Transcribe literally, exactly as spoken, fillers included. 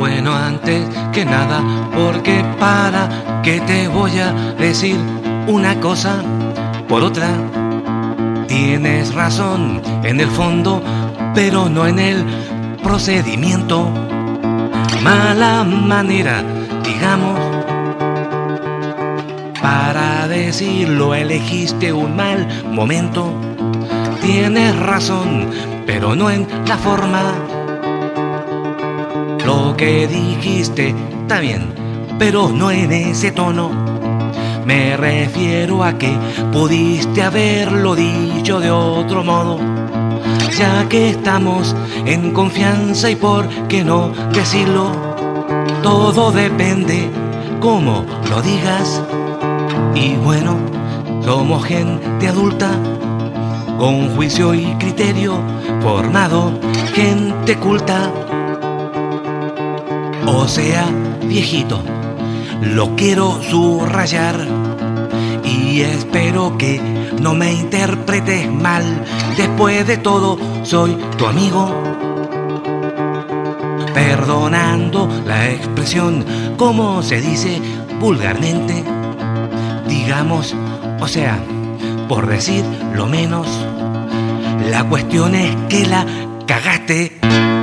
bueno, antes que nada, porque para que te voy a decir una cosa por otra. Tienes razón en el fondo, pero no en el procedimiento. Mala manera, digamos, para decirlo, elegiste un mal momento. Tienes razón, pero no en la forma. Lo que dijiste está bien, pero no en ese tono. Me refiero a que pudiste haberlo dicho de otro modo. Ya que estamos en confianza, y por qué no decirlo, todo depende cómo lo digas. Y bueno, somos gente adulta, con juicio y criterio formado, gente culta. O sea, viejito, lo quiero subrayar, y espero que no me interpretes mal. Después de todo, soy tu amigo. Perdonando la expresión, como se dice vulgarmente, digamos, o sea, por decir lo menos, la cuestión es que la cagaste.